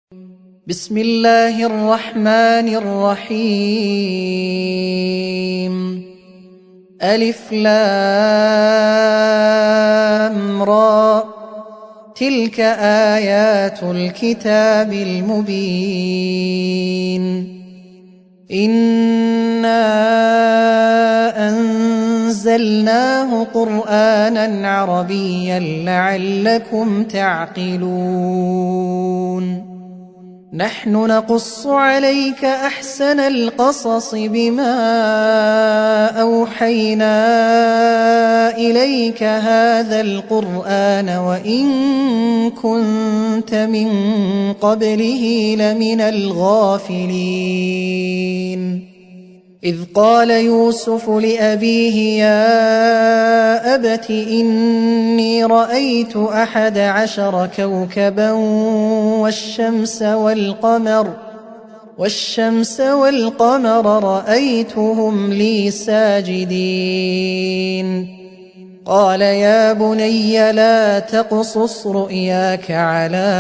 بسم الله الرحمن الرحيم ألف لام را تلك آيات الكتاب المبين إنا أنزلناه قرآنا عربيا لعلكم تعقلون نحن نقص عليك أحسن القصص بما أوحينا إليك هذا القرآن وإن كنت من قبله لمن الغافلين إذ قال يوسف لأبيه يا أبت إني رأيت 11 كوكبا والشمس والقمر رأيتهم لي ساجدين قال يا بني لا تقصص رؤياك على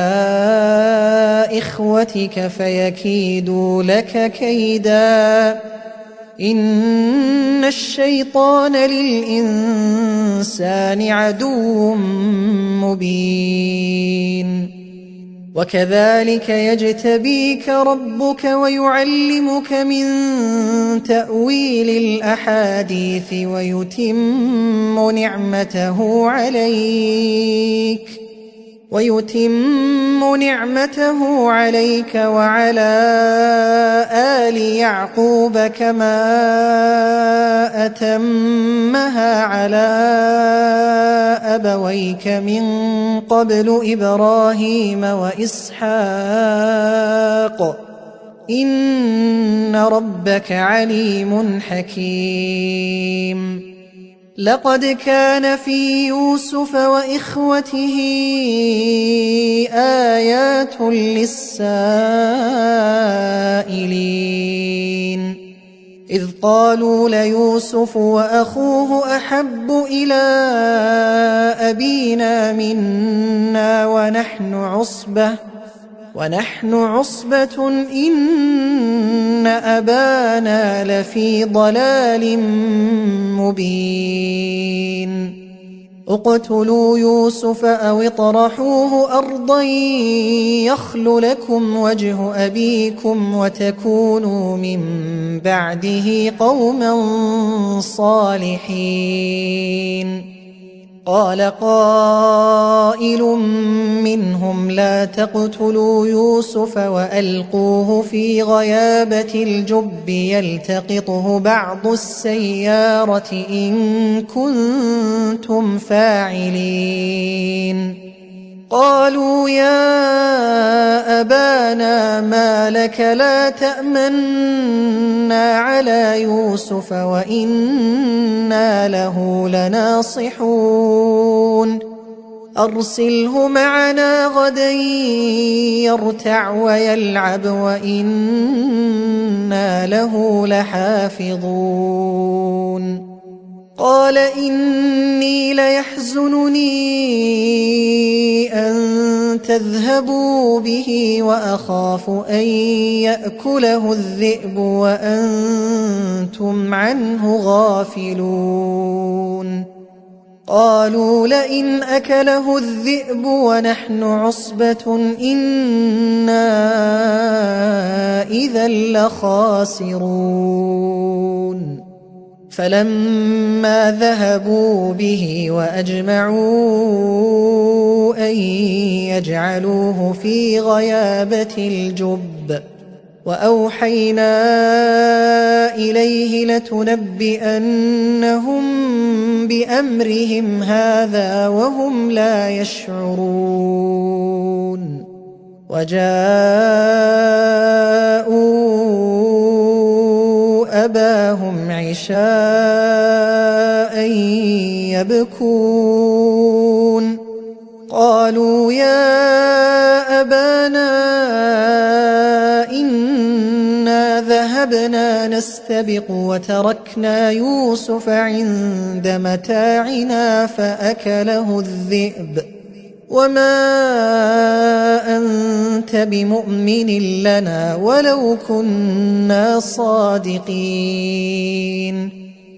إخوتك فيكيدوا لك كيدا إن الشيطان للإنسان عدو مبين وكذلك يجتبيك ربك ويعلمك من تأويل الأحاديث ويتم نعمته عليك وعلى آل يعقوب كما أتمها على أبويك من قبل إبراهيم وإسحاق إن ربك عليم حكيم لقد كان في يوسف وإخوته آيات للسائلين إذ قالوا ليوسف وأخوه أحب إلى أبينا منا ونحن عصبة إن أبانا لفي ضلال مبين اقتلوا يوسف أو اطرحوه أرضا يخل لكم وجه أبيكم وتكونوا من بعده قوما صالحين قال قائل منهم لا تقتلوا يوسف وألقوه في غيابة الجب يلتقطه بعض السيارة إن كنتم فاعلين قالوا يا أبانا ما لك لا تأمنا على يوسف وإنا له لناصحون أرسله معنا غدا يرتع ويلعب وإنا له لحافظون قال إني ليحزنني أن تذهبوا به وأخاف أن يأكله الذئب وأنتم عنه غافلون قالوا لئن أكله الذئب ونحن عصبة إنا إذا لخاسرون فلما ذهبوا به وأجمعوا أن يجعلوه في غيابة الجب وأوحينا إليه لتنبئنهم بأمرهم هذا وهم لا يشعرون وجاءوا أباهم عشاء يبكون قالوا يا أبانا إنا ذهبنا نستبق وتركنا يوسف عند متاعنا فأكله الذئب وما أنت بمؤمن لنا ولو كنا صادقين.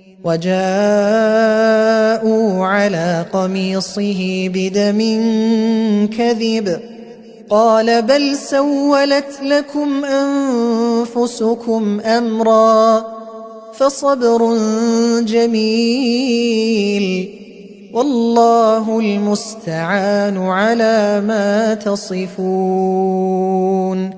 وجاءوا على قميصه بدم كذب قال بل سولت لكم أنفسكم أمرا فصبر جميل والله المستعان على ما تصفون.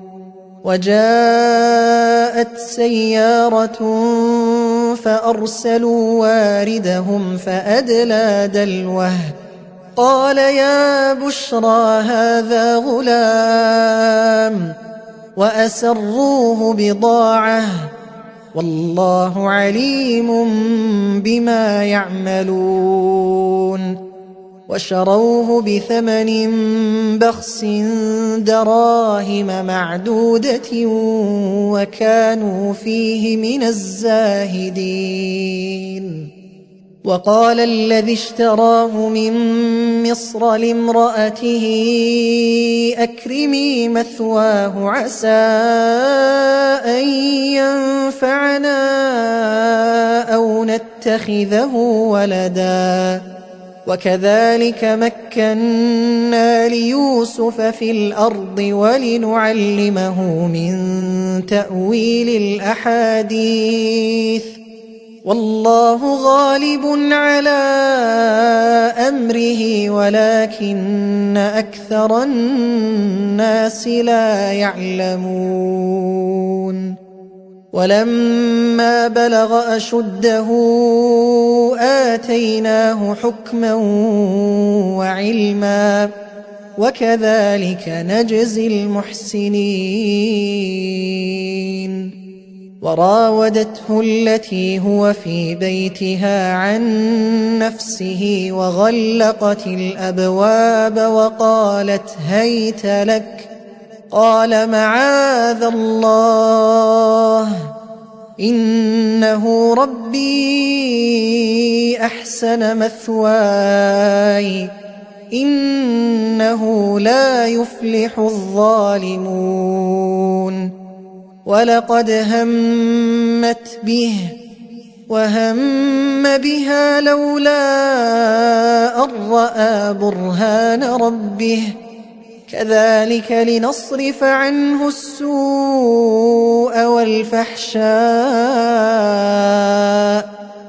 وجاءت سيارة فأرسلوا واردهم فأدلى دلوه قال يا بشرى هذا غلام وأسروه بضاعة والله عليم بما يعملون. وشروه بثمن بخس دراهم معدودة وكانوا فيه من الزاهدين. وقال الذي اشتراه من مصر لامرأته أكرمي مثواه عسى أن ينفعنا أو نتخذه ولدا وكذلك مكنا ليوسف في الأرض ولنعلمه من تأويل الأحاديث والله غالب على أمره ولكن أكثر الناس لا يعلمون. ولما بلغ أشده آتيناه حكما وعلما وكذلك نجزي المحسنين. وراودته التي هو في بيتها عن نفسه وغلقت الأبواب وقالت هيت لك قال معاذ الله إنه ربي أحسن مثواي إنه لا يفلح الظالمون. ولقد همت به وهم بها لولا أن رأى برهان ربه كذلك لنصرف عنه السوء والفحشاء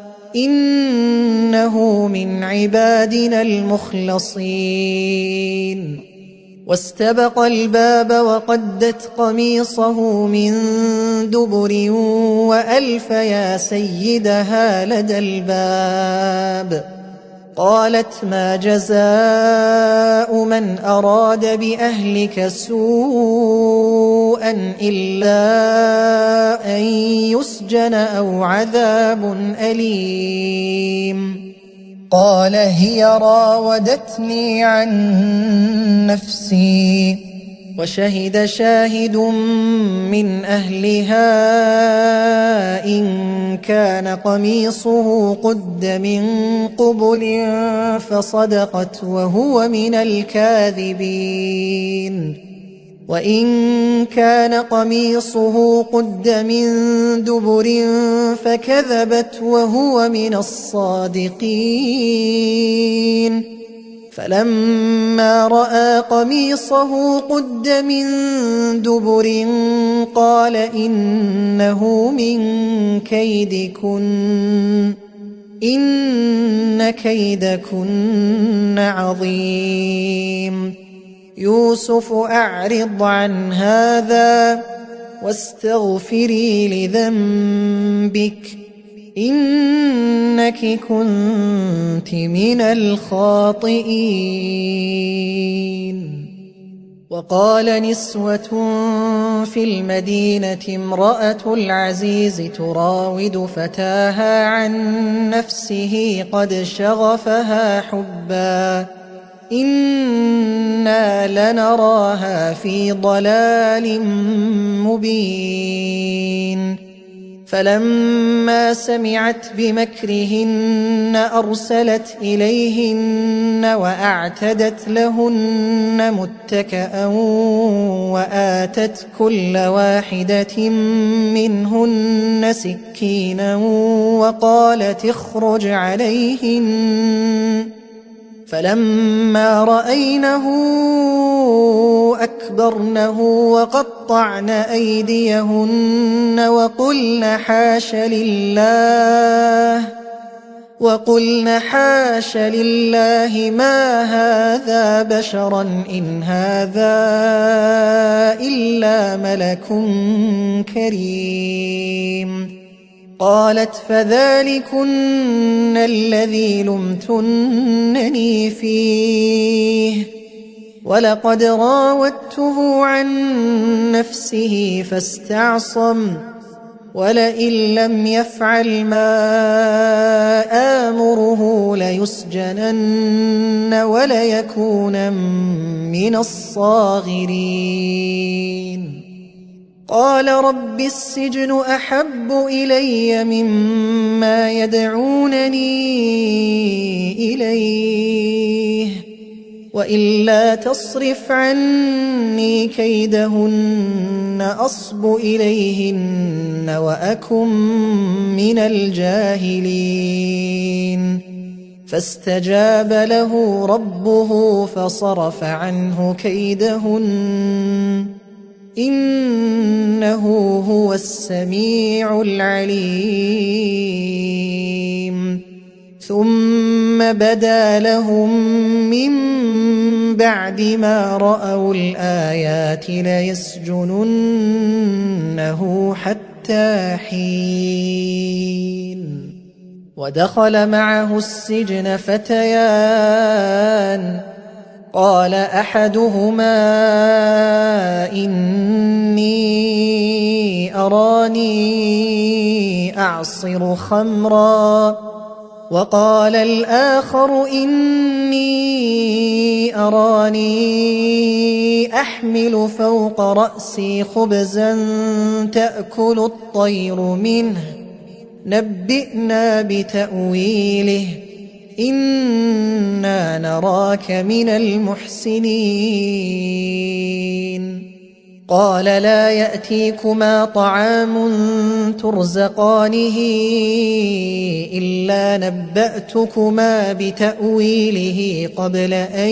إنه من عبادنا المخلصين. واستبق الباب وقدت قميصه من دبر وألف يا سيدها لدى الباب قالت ما جزاء من أراد بأهلك سوءا إلا أن يسجن أو عذاب أليم. قال هي راودتني عن نفسي وشهد شاهد من أهلها إن كان قميصه قد من قبل فصدقت وهو من الكاذبين وإن كان قميصه قد من دبر فكذبت وهو من الصادقين. فلما رأى قميصه قد من دبر قال إنه من كيدكن إن كيدكن عظيم. يوسف أعرض عن هذا واستغفري لذنبك إنك كنت من الخاطئين. وقال نسوة في المدينة امرأة العزيز تراود فتاها عن نفسه قد شغفها حبا إنا لنراها في ضلال مبين. فلما سمعت بمكرهن أرسلت إليهن وأعتدت لهن متكأ وآتت كل واحدة منهن سكينا وقالت اخرج عليهن. فلما رأينه أكبرنه وقطعن أيديهن وقلن حاش لله ما هذا بشرا إن هذا إلا ملك كريم. قالت فذلكن الذي لمتنني فيه ولقد راودته عن نفسه فاستعصم ولئن لم يفعل ما آمره ليسجنن وليكون من الصاغرين. قال رب السجن أحب إلي مما يدعونني إليه وإلا تصرف عني كيدهن أصب إليهن وأكن من الجاهلين. فاستجاب له ربه فصرف عنه كيدهن إنه هو السميع العليم. ثم بدا لهم من بعد ما رأوا الآيات ليسجننه حتى حين. ودخل معه السجن فتيان قال أحدهما إني أراني أعصر خمرا وقال الآخر إني أراني أحمل فوق رأسي خبزا تأكل الطير منه نبئنا بتأويله إنا نراك من المحسنين. قال لا يأتيكما طعام ترزقانه إلا نبأتكما بتأويله قبل أن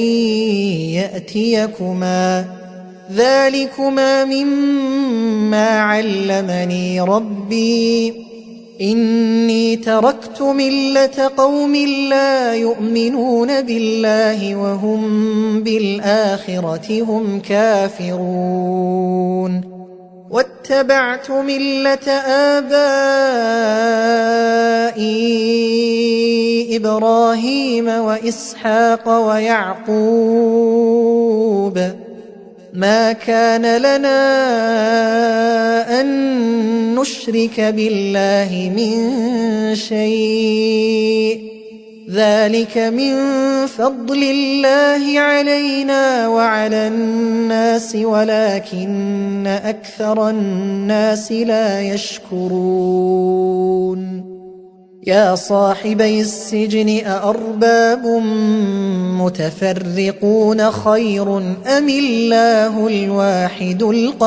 يأتيكما ذلكما مما علمني ربي إني تركت ملة قوم لا يؤمنون بالله وهم بالآخرة هم كافرون واتبعت ملة آبائي إبراهيم وإسحاق ويعقوب ما كان لنا أن نشرك بالله من شيء ذلك من فضل الله علينا وعلى الناس ولكن أكثر الناس لا يشكرون. يا صاحبي السجن أأرباب متفرقون خير أم الله الواحد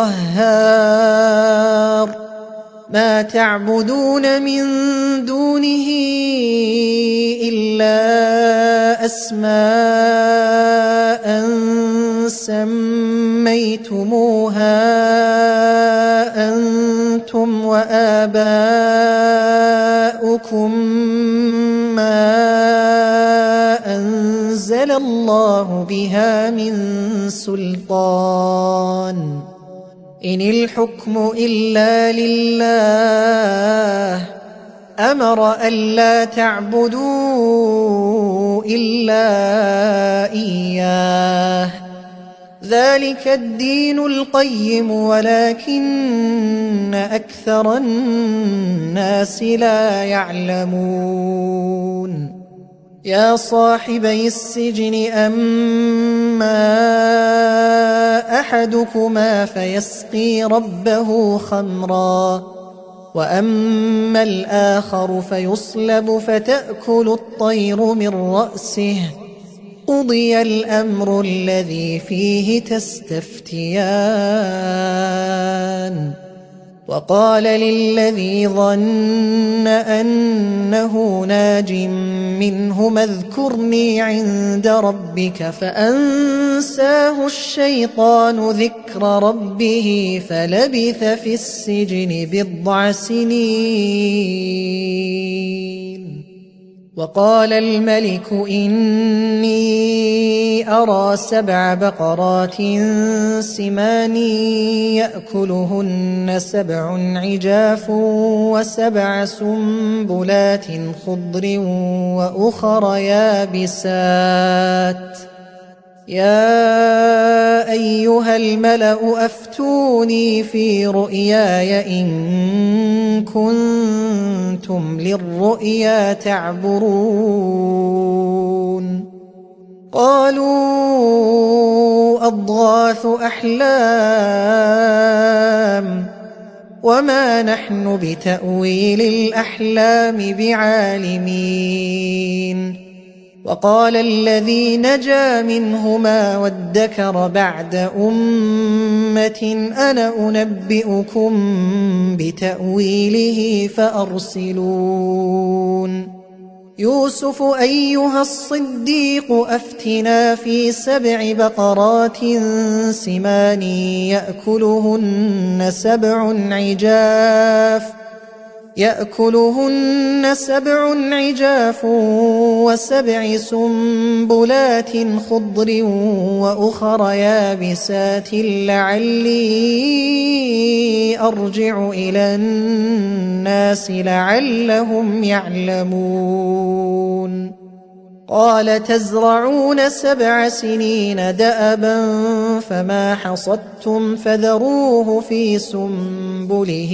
القهار ما تعبدون من دونه إلا أسماء سميتموها أنتم وآباؤكم ما أنزل الله بها من سلطان إن الحكم إلا لله أمر ألا تعبدوا إلا إياه ذلك الدين القيم ولكن أكثر الناس لا يعلمون. يا صاحبي السجن أما أحدكما فيسقي ربه خمرا وأما الآخر فيصلب فتأكل الطير من رأسه قضي الأمر الذي فيه تستفتيان وقال للذي ظن أنه ناج منهما اذكرني عند ربك فأنساه الشيطان ذكر ربه فلبث في السجن 10 سنين. وقال الملك إني أرى 7 بقرات سمان يأكلهن 7 عجاف و7 سنبلات خضر وأخر يابسات يا أيها الملأ أفتوني في رؤياي إن كنتم للرؤيا تعبرون. قالوا أضغاث أحلام وما نحن بتأويل الأحلام بعالمين. وقال الذي نجا منهما وادكر بعد أمة أنا أنبئكم بتأويله فأرسلون. يوسف أيها الصديق أفتنا في 7 بقرات سمان يأكلهن 7 عجاف و7 سنبلات خضر وأخر يابسات لعلي أرجع إلى الناس لعلهم يعلمون. قال تزرعون 7 سنين دأبا فما حصدتم فذروه في سنبله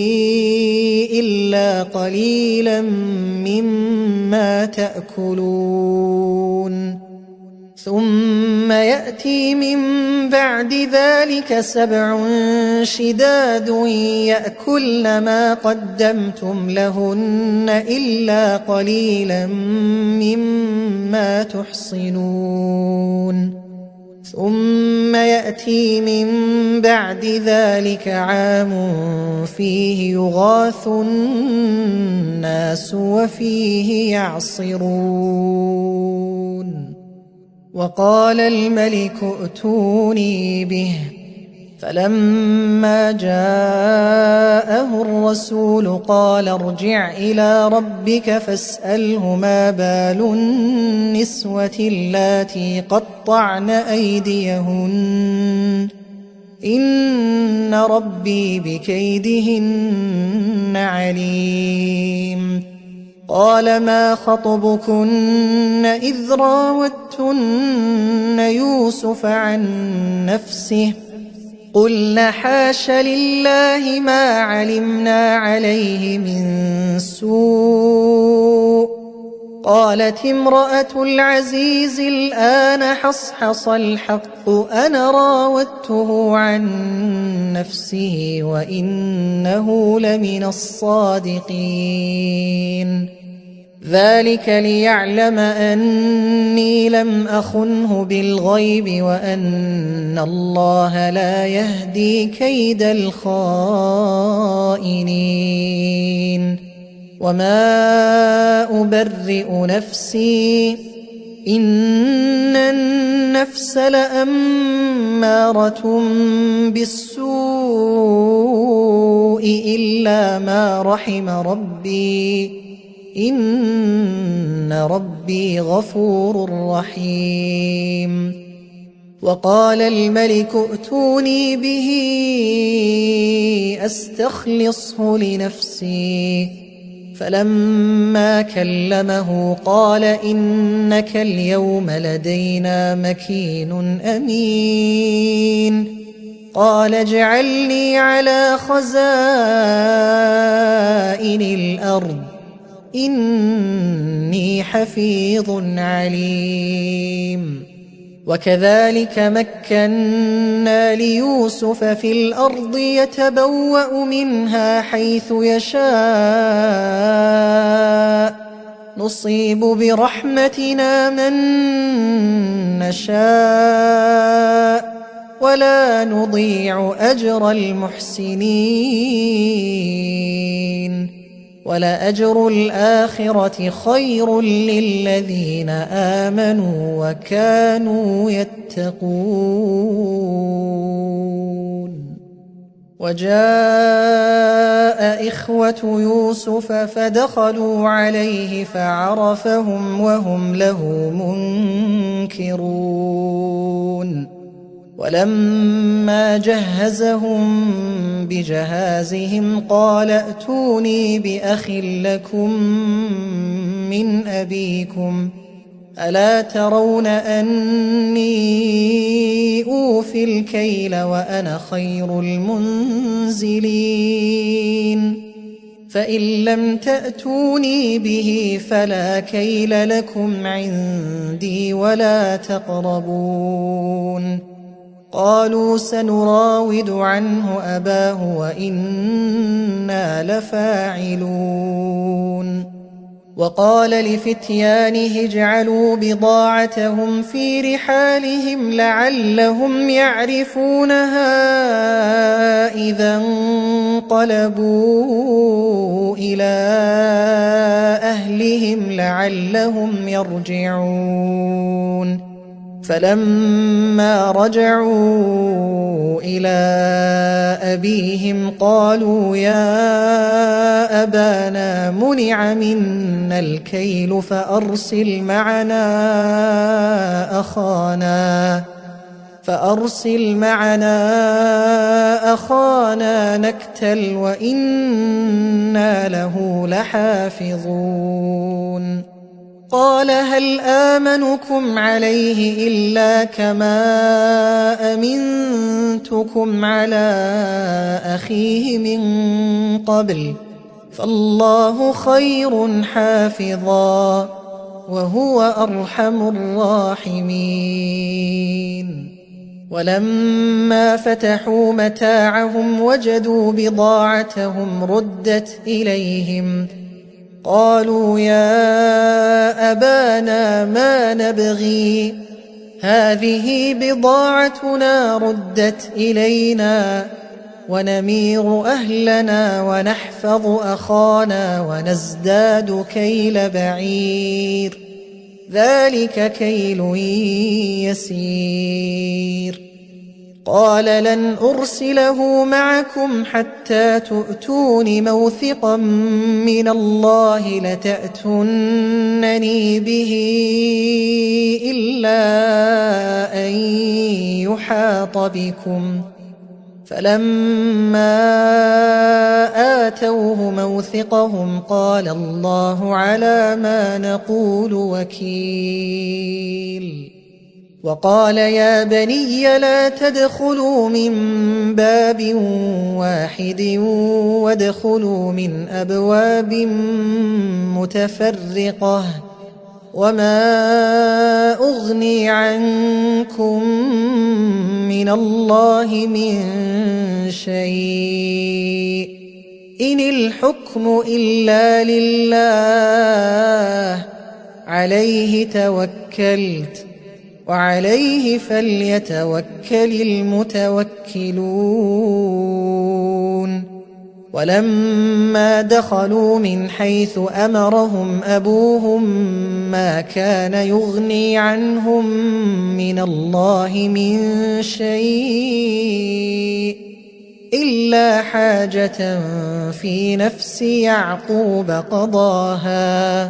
إلا قليلا مما تأكلون. ثم يأتي من بعد ذلك 7 شداد يأكلن ما قدمتم لهن إلا قليلا مما تحصنون. ثم يأتي من بعد ذلك عام فيه يغاث الناس وفيه يعصرون. وقال الملك ائتوني به فلما جاءه الرسول قال ارجع إلى ربك فاسأله ما بال النسوة اللاتي قطعن أيديهن إن ربي بكيدهن عليم. قال ما خطبكن إذ راوتن يوسف عن نفسه قلنا حاش لله ما علمنا عليه من سوء. قالت امرأة العزيز الآن حصحص الحق أنا راودته عن نفسه وإنه لمن الصادقين. ذلك ليعلم أني لم أخنه بالغيب وأن الله لا يهدي كيد الخائنين. وما أبرئ نفسي إن النفس لأمارة بالسوء إلا ما رحم ربي إن ربي غفور رحيم. وقال الملك ائتوني به أستخلصه لنفسي فلما كلمه قال إنك اليوم لدينا مكين أمين. قال اجعلني على خزائن الأرض إني حفيظ عليم. وكذلك مكنا ليوسف في الأرض يتبوأ منها حيث يشاء نصيب برحمتنا من نشاء ولا نضيع أجر المحسنين ولأجر الآخرة خير للذين آمنوا وكانوا يتقون وجاء إخوة يوسف فدخلوا عليه فعرفهم وهم له منكرون ولما جهزهم بجهازهم قال ائتوني بأخ لكم من أبيكم ألا ترون أني أوفي الكيل وأنا خير المنزلين فإن لم تأتوني به فلا كيل لكم عندي ولا تقربون قالوا سنراود عنه أباه وإنا لفاعلون وقال لفتيانه اجعلوا بضاعتهم في رحالهم لعلهم يعرفونها إذا انقلبوا إلى أهلهم لعلهم يرجعون فلما رجعوا إلى أبيهم قالوا يا أبانا منع منا الكيل فأرسل معنا أخانا نكتل وإنا له لحافظون قال هل آمنكم عليه إلا كما أمنتكم على أخيه من قبل فالله خير حافظا وهو أرحم الراحمين ولما فتحوا متاعهم وجدوا بضاعتهم ردت إليهم قالوا يا أبانا ما نبغي هذه بضاعتنا ردت إلينا ونمير أهلنا ونحفظ أخانا ونزداد كيل بعير ذلك كيل يسير قال لن أرسله معكم حتى تؤتون موثقا من الله لتأتونني به إلا أن يحاط بكم فلما آتوه موثقهم قال الله على ما نقول وكيل وقال يا بني لا تدخلوا من باب واحد وادخلوا من أبواب متفرقة وما أغني عنكم من الله من شيء إن الحكم إلا لله عليه توكلت وعليه فليتوكل المتوكلون ولما دخلوا من حيث أمرهم أبوهم ما كان يغني عنهم من الله من شيء إلا حاجة في نفس يعقوب قضاها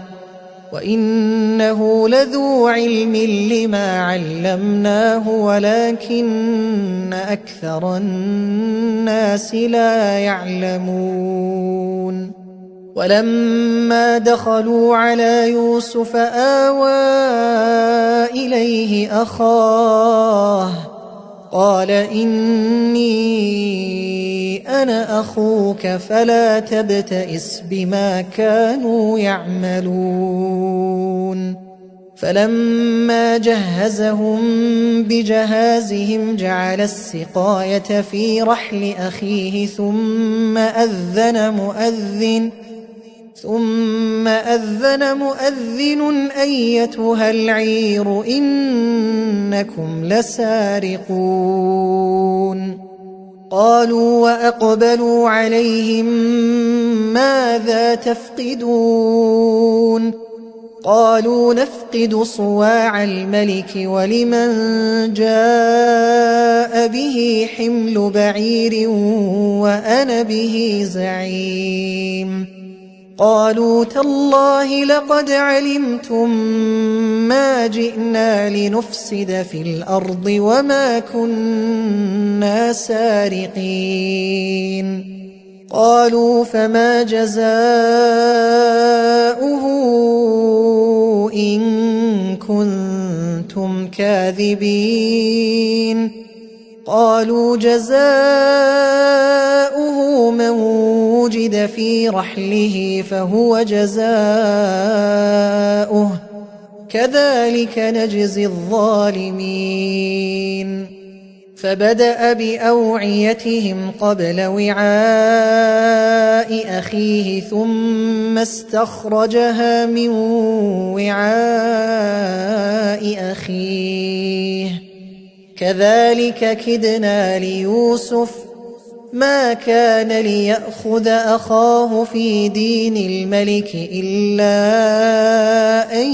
وإنه لذو علم لما علمناه ولكن أكثر الناس لا يعلمون ولما دخلوا على يوسف آوى إليه أخاه قال إني أنا أخوك فلا تبتئس بما كانوا يعملون فلما جهزهم بجهازهم جعل السقاية في رحل أخيه ثم أذن مؤذن أيتها العير إنكم لسارقون قالوا وأقبلوا عليهم ماذا تفقدون قالوا نفقد صواع الملك ولمن جاء به حمل بعير وأنا به زعيم قالوا تالله لقد علمتم ما جئنا لنفسد في الأرض وما كنا سارقين قالوا فما جزاؤه إن كنتم كاذبين قالوا جزاؤه من وجد في رحله فهو جزاؤه كذلك نجزي الظالمين فبدأ بأوعيتهم قبل وعاء أخيه ثم استخرجها من وعاء أخيه كذلك كدنا ليوسف ما كان ليأخذ أخاه في دين الملك إلا أن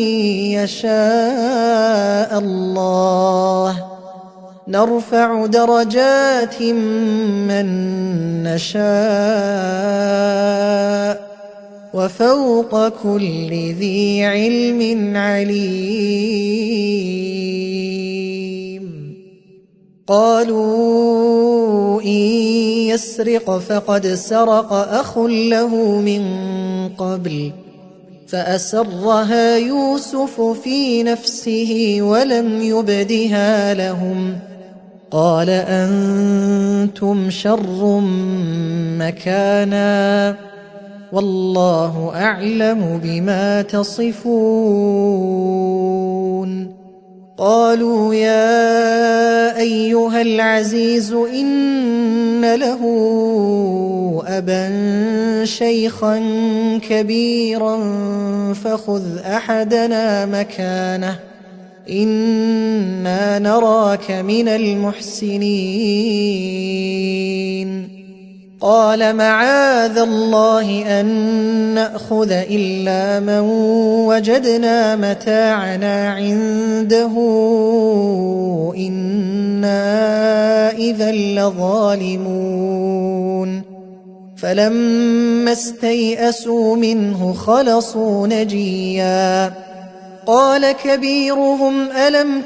يشاء الله نرفع درجات من نشاء وفوق كل ذي علم عليم قالوا إن يسرق فقد سرق أخ له من قبل فأسرها يوسف في نفسه ولم يبدها لهم قال أنتم شر مكانا والله أعلم بما تصفون قالوا يا أيها العزيز إن له أبا شيخا كبيرا فخذ أحدنا مكانه إنا نراك من المحسنين قال معاذ الله أن نأخذ إلا من وجدنا متاعنا عنده إنا إذا لظالمون فلما استيئسوا منه خلصوا نجيا قال كبيرهم ألم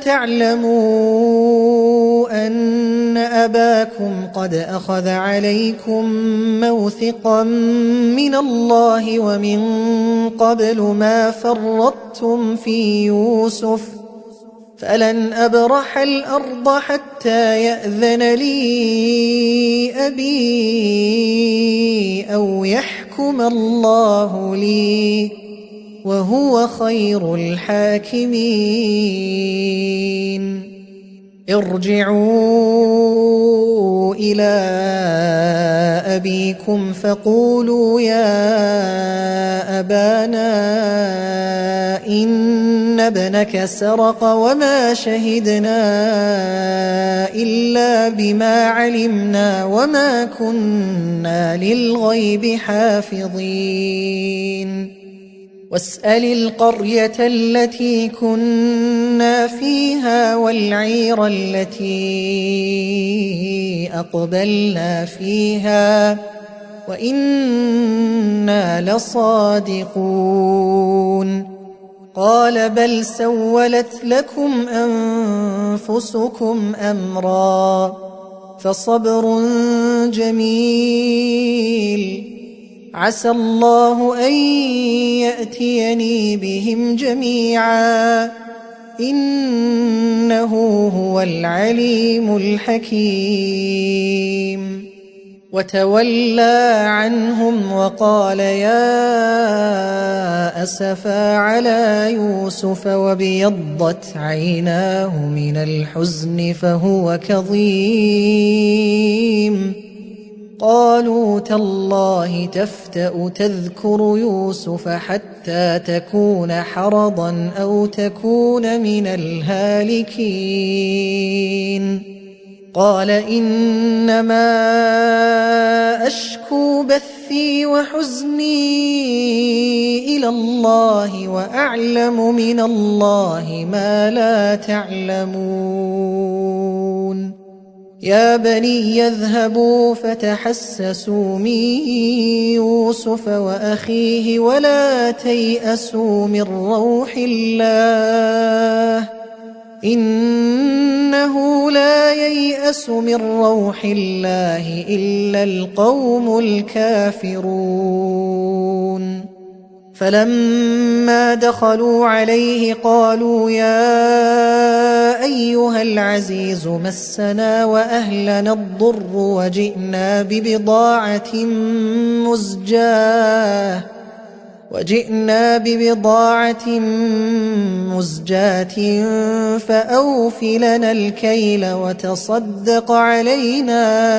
تعلموا أن أباكم قد أخذ عليكم موثقا من الله ومن قبل ما فرطتم في يوسف فلن أبرح الأرض حتى يأذن لي أبي أو يحكم الله لي وهو خير الحاكمين ارجعوا إلى أبيكم فقولوا يا أبانا إن ابنك سرق وما شهدنا إلا بما علمنا وما كنا للغيب حافظين واسأل القرية التي كنا فيها والعير التي أقبلنا فيها وإنا لصادقون قال بل سولت لكم أنفسكم أمرا فصبر جميل عسى الله أن يأتيني بهم جميعا إنه هو العليم الحكيم وتولى عنهم وقال يا أسفا على يوسف وابيضت عيناه من الحزن فهو كظيم قالوا تالله تفتأ تذكر يوسف حتى تكون حرضا أو تكون من الهالكين قال إنما أشكو بثي وحزني إلى الله وأعلم من الله ما لا تعلمون يا بني يذهبوا فتحسسوا من يوسف وأخيه ولا تيأسوا من روح الله إنه لا ييأس من روح الله إلا القوم الكافرون فلما دخلوا عليه قالوا يا أيها العزيز مسنا وأهلنا الضر وجئنا ببضاعة مزجاة فأوف لنا الكيل وتصدق علينا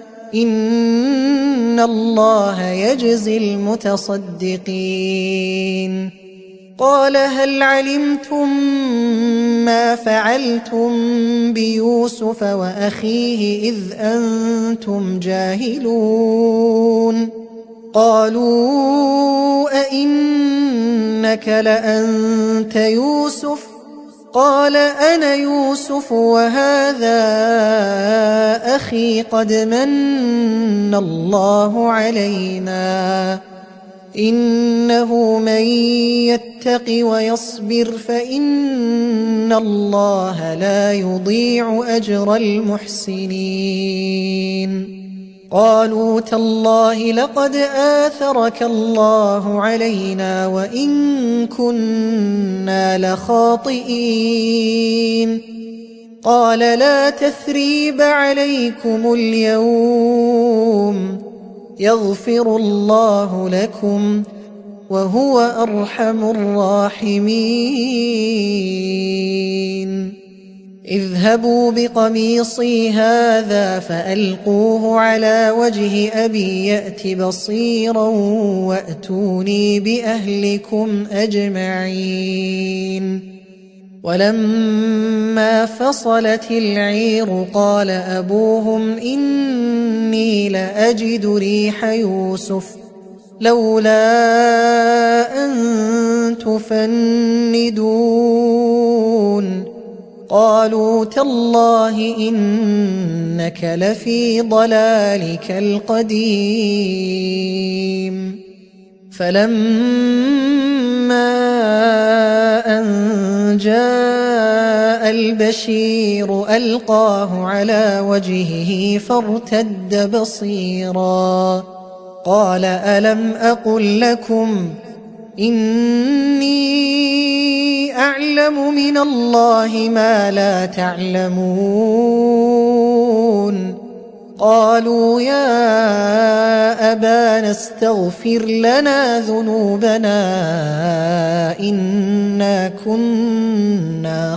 إن الله يجزي المتصدقين قال هل علمتم ما فعلتم بيوسف وأخيه إذ أنتم جاهلون قالوا أئنك لأنت يوسف قال أنا يوسف وهذا أخي قد من الله علينا إنه من يتق ويصبر فإن الله لا يضيع أجر المحسنين قالوا تالله لقد آثرك الله علينا وإن كنا لخاطئين قال لا تثريب عليكم اليوم يغفر الله لكم وهو أرحم الراحمين اذهبوا بقميصي هذا فألقوه على وجه أبي يأت بصيرا وأتوني بأهلكم أجمعين ولما فصلت العير قال أبوهم إني لأجد ريح يوسف لولا أن تفندون قالوا تالله إنك لفي ضلالك القديم فلما أن جاء البشير ألقاه على وجهه فارتد بصيرا قال ألم أقل لكم إني أعلم من الله ما لا تعلمون قالوا يا أبانا استغفر لنا ذنوبنا إنا كنا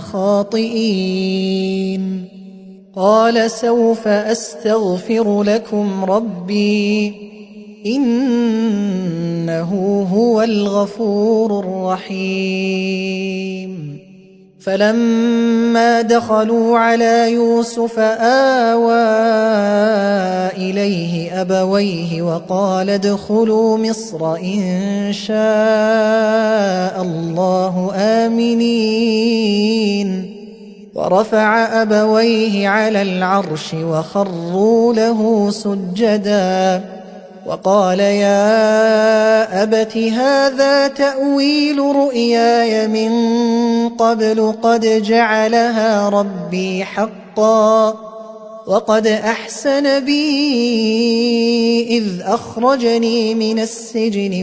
خاطئين قال سوف أستغفر لكم ربي إنه هو الغفور الرحيم فلما دخلوا على يوسف آوى إليه أبويه وقال ادخلوا مصر إن شاء الله آمنين ورفع أبويه على العرش وخروا له سجدا وقال يا أبت هذا تأويل رؤياي من قبل قد جعلها ربي حقا وقد أحسن بي إذ أخرجني من السجن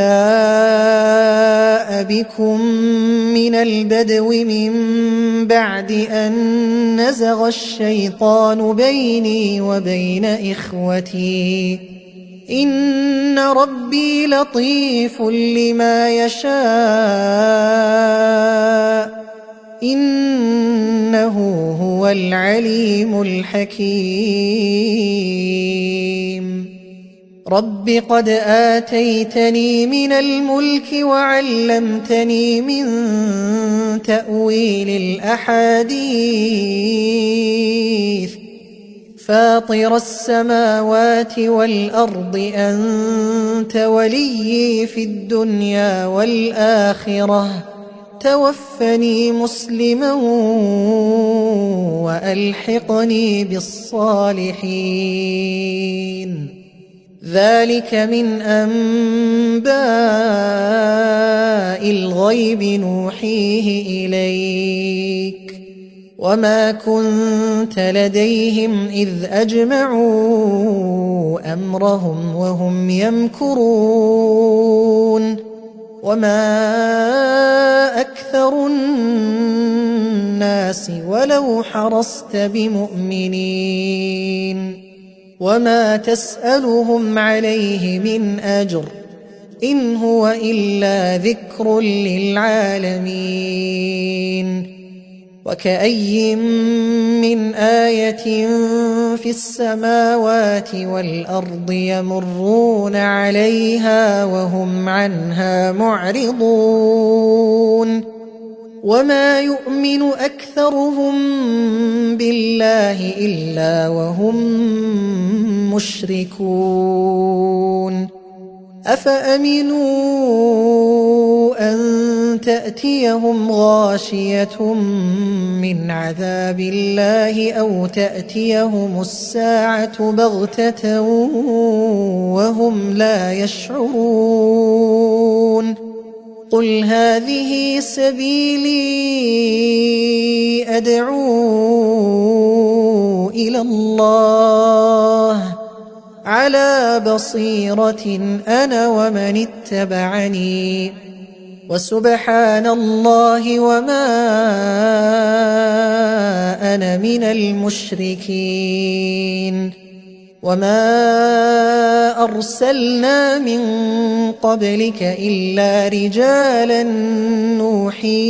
وجاء بكم من البدو من بعد أن نزغ الشيطان بيني وبين إخوتي إن ربي لطيف لما يشاء إنه هو العليم الحكيم رب قد آتيتني من الملك وعلمتني من تأويل الأحاديث فاطر السماوات والأرض أنت وليي في الدنيا والآخرة توفني مسلما وألحقني بالصالحين ذلك من أنباء الغيب نوحيه إليك وما كنت لديهم إذ أجمعوا أمرهم وهم يمكرون وما أكثر الناس ولو حرصت بمؤمنين وما تسألهم عليه من أجر إن هو إلا ذكر للعالمين وكأي من آية في السماوات والأرض يمرون عليها وهم عنها معرضون وما يؤمن أكثرهم بالله إلا وهم مشركون أفأمنوا أن تأتيهم غاشية من عذاب الله أو تأتيهم الساعة بغتة وهم لا يشعرون قل هذه سبيلي أدعو إلى الله على بصيرة أنا ومن اتبعني وسبحان الله وما أنا من المشركين وما أرسلنا من قبلك إلا رجالا نوحي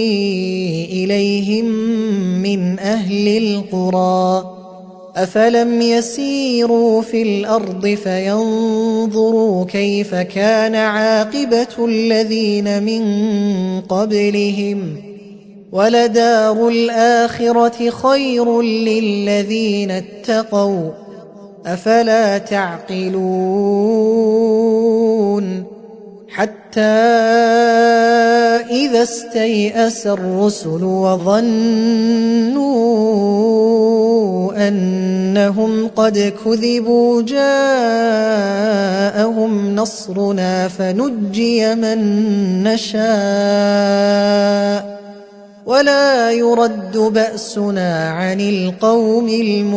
إليهم من أهل القرى أفلم يسيروا في الأرض فينظروا كيف كان عاقبة الذين من قبلهم ولدار الآخرة خير للذين اتقوا أفلا تعقلون حتى إذا استيأس الرسل وظنوا أنهم قد كذبوا جاءهم نصرنا فنجي من نشاء ولا يرد بأسنا عن القوم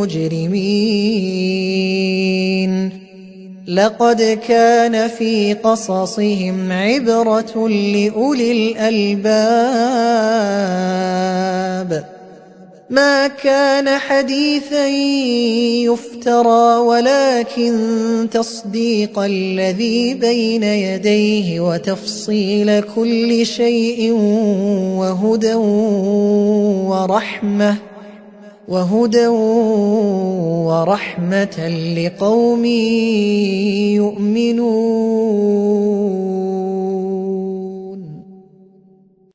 المجرمين لقد كان في قصصهم عبرة لأولي الألباب ما كان حديثا يفترى ولكن تصديق الذي بين يديه وتفصيل كل شيء وهدى ورحمة لقوم يؤمنون